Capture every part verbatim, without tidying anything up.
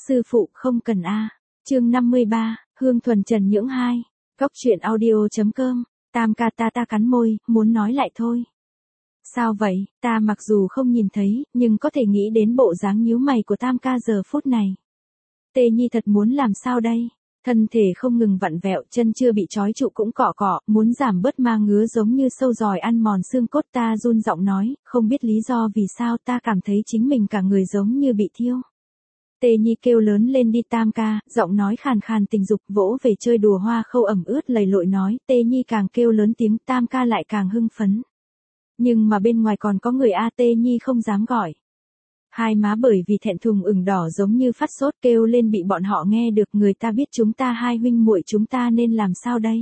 sư phụ không cần a. Chương năm mươi ba, Hương Thuần Trần Nhưỡng hai. Góc truyện audio.com. Tam ca ta ta cắn môi, muốn nói lại thôi. Sao vậy, ta mặc dù không nhìn thấy, nhưng có thể nghĩ đến bộ dáng nhíu mày của Tam ca giờ phút này. Tê Nhi thật muốn làm sao đây? Thân thể không ngừng vặn vẹo, chân chưa bị trói trụ cũng cọ cọ, muốn giảm bớt ma ngứa giống như sâu giòi ăn mòn xương cốt. Ta run giọng nói, không biết lý do vì sao ta cảm thấy chính mình cả người giống như bị thiêu. Tê Nhi kêu lớn lên đi Tam ca, giọng nói khàn khàn tình dục, vỗ về chơi đùa hoa khâu ẩm ướt lầy lội nói. Tê Nhi càng kêu lớn tiếng, Tam ca lại càng hưng phấn. Nhưng mà bên ngoài còn có người a. Tê Nhi không dám gọi. Hai má bởi vì thẹn thùng ửng đỏ giống như phát sốt, kêu lên bị bọn họ nghe được. Người ta biết chúng ta hai huynh muội chúng ta nên làm sao đây?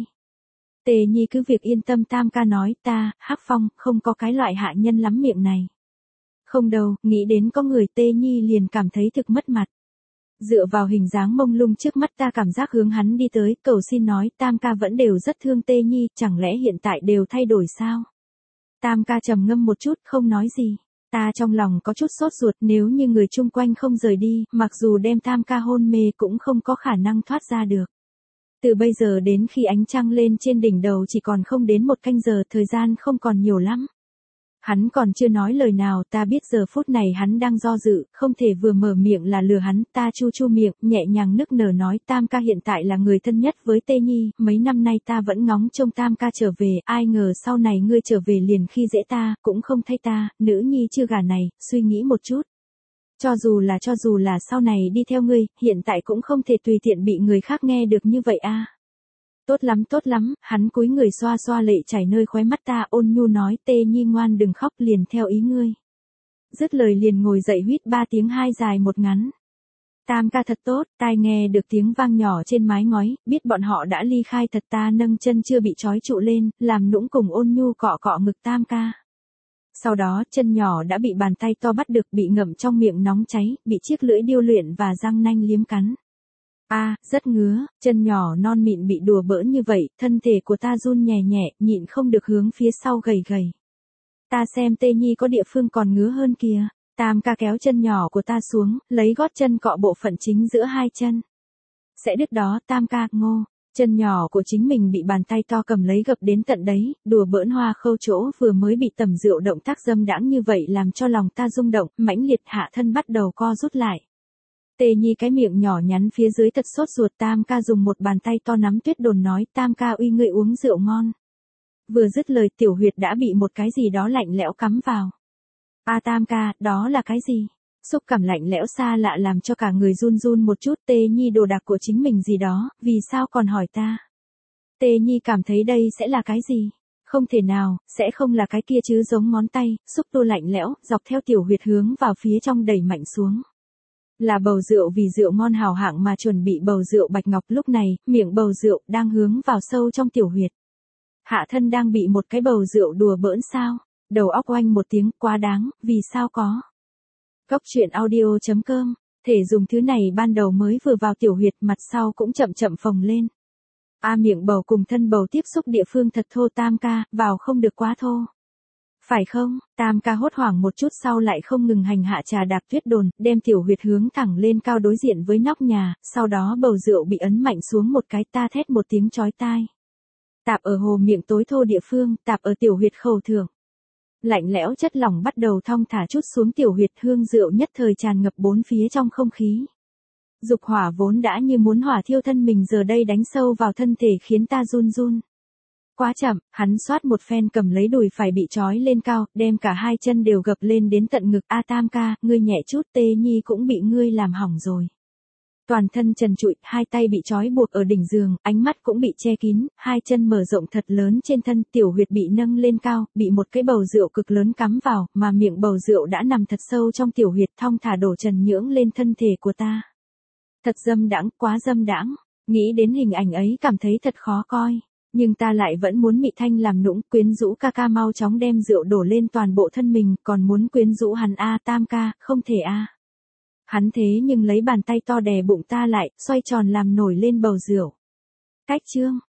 Tê Nhi cứ việc yên tâm. Tam ca nói, ta, Hắc Phong, không có cái loại hạ nhân lắm miệng này. Không đâu, nghĩ đến có người. Tê Nhi liền cảm thấy thực mất mặt. Dựa vào hình dáng mông lung trước mắt ta cảm giác hướng hắn đi tới, cầu xin nói. Tam ca vẫn đều rất thương Tê Nhi, chẳng lẽ hiện tại đều thay đổi sao? Tam ca trầm ngâm một chút, không nói gì. Ta trong lòng có chút sốt ruột, nếu như người chung quanh không rời đi, mặc dù đem Tam ca hôn mê cũng không có khả năng thoát ra được. Từ bây giờ đến khi ánh trăng lên trên đỉnh đầu chỉ còn không đến một canh giờ, thời gian không còn nhiều lắm. Hắn còn chưa nói lời nào, ta biết giờ phút này hắn đang do dự, không thể vừa mở miệng là lừa hắn. Ta chu chu miệng, nhẹ nhàng nức nở nói, Tam ca hiện tại là người thân nhất với Tê Nhi, mấy năm nay ta vẫn ngóng trông Tam ca trở về, ai ngờ sau này ngươi trở về liền khi dễ ta, cũng không thay ta, nữ nhi chưa gả này, suy nghĩ một chút. Cho dù là cho dù là sau này đi theo ngươi, hiện tại cũng không thể tùy tiện bị người khác nghe được như vậy a. Tốt lắm tốt lắm, hắn cúi người xoa xoa lệ chảy nơi khóe mắt ta, ôn nhu nói, Tê Nhi ngoan đừng khóc, liền theo ý ngươi. Dứt lời liền ngồi dậy huýt ba tiếng, hai dài một ngắn. Tam ca thật tốt, tai nghe được tiếng vang nhỏ trên mái ngói, biết bọn họ đã ly khai thật. Ta nâng chân chưa bị trói trụ lên, làm nũng cùng ôn nhu cọ cọ ngực Tam ca. Sau đó, chân nhỏ đã bị bàn tay to bắt được, bị ngậm trong miệng nóng cháy, bị chiếc lưỡi điêu luyện và răng nanh liếm cắn. A, à, rất ngứa, chân nhỏ non mịn bị đùa bỡn như vậy, thân thể của ta run nhẹ nhẹ, nhịn không được hướng phía sau gầy gầy. Ta xem Tê Nhi có địa phương còn ngứa hơn kìa. Tam ca kéo chân nhỏ của ta xuống, lấy gót chân cọ bộ phận chính giữa hai chân. Sẽ đứt đó, Tam ca, ngô. Chân nhỏ của chính mình bị bàn tay to cầm lấy gập đến tận đấy, đùa bỡn hoa khâu chỗ vừa mới bị tẩm rượu động tác dâm đãng như vậy làm cho lòng ta rung động, mãnh liệt hạ thân bắt đầu co rút lại. Tê Nhi cái miệng nhỏ nhắn phía dưới thật sốt ruột. Tam ca dùng một bàn tay to nắm tuyết đồn nói, Tam ca uy ngươi uống rượu ngon. Vừa dứt lời tiểu huyệt đã bị một cái gì đó lạnh lẽo cắm vào. A à, Tam ca, đó là cái gì? Xúc cảm lạnh lẽo xa lạ làm cho cả người run run một chút. Tê Nhi đồ đạc của chính mình gì đó, vì sao còn hỏi ta? Tê Nhi cảm thấy đây sẽ là cái gì? Không thể nào, sẽ không là cái kia chứ, giống ngón tay, xúc tu lạnh lẽo, dọc theo tiểu huyệt hướng vào phía trong đẩy mạnh xuống. Là bầu rượu, vì rượu ngon hào hạng mà chuẩn bị bầu rượu bạch ngọc. Lúc này, miệng bầu rượu đang hướng vào sâu trong tiểu huyệt. Hạ thân đang bị một cái bầu rượu đùa bỡn sao? Đầu óc oanh một tiếng, quá đáng, vì sao có? Góc truyện audio.com. Thể dùng thứ này ban đầu mới vừa vào tiểu huyệt, mặt sau cũng chậm chậm phồng lên. A à, miệng bầu cùng thân bầu tiếp xúc địa phương thật thô Tam ca, vào không được quá thô. Phải không? Tam ca hốt hoảng một chút sau lại không ngừng hành hạ trà đạp tuyết đồn, đem tiểu huyệt hướng thẳng lên cao đối diện với nóc nhà, sau đó bầu rượu bị ấn mạnh xuống một cái. Ta thét một tiếng chói tai. Tạp ở hồ miệng tối thô địa phương, tạp ở tiểu huyệt khẩu thượng. Lạnh lẽo chất lỏng bắt đầu thong thả chút xuống tiểu huyệt, hương rượu nhất thời tràn ngập bốn phía trong không khí. Dục hỏa vốn đã như muốn hỏa thiêu thân mình giờ đây đánh sâu vào thân thể khiến ta run run. Quá chậm, hắn xoát một phen cầm lấy đùi phải bị trói lên cao, đem cả hai chân đều gập lên đến tận ngực. A à, Tam ca, ngươi nhẹ chút, Tê Nhi cũng bị ngươi làm hỏng rồi. Toàn thân trần trụi, hai tay bị trói buộc ở đỉnh giường, ánh mắt cũng bị che kín, hai chân mở rộng thật lớn trên thân, tiểu huyệt bị nâng lên cao, bị một cái bầu rượu cực lớn cắm vào, mà miệng bầu rượu đã nằm thật sâu trong tiểu huyệt, thong thả đổ Trần Nhưỡng lên thân thể của ta. Thật dâm đãng, quá dâm đãng, nghĩ đến hình ảnh ấy cảm thấy thật khó coi. Nhưng ta lại vẫn muốn mị thanh làm nũng, quyến rũ ca ca mau chóng đem rượu đổ lên toàn bộ thân mình, còn muốn quyến rũ hắn. A à, Tam ca, không thể a. À. Hắn thế nhưng lấy bàn tay to đè bụng ta lại, xoay tròn làm nổi lên bầu rượu. Cách chương,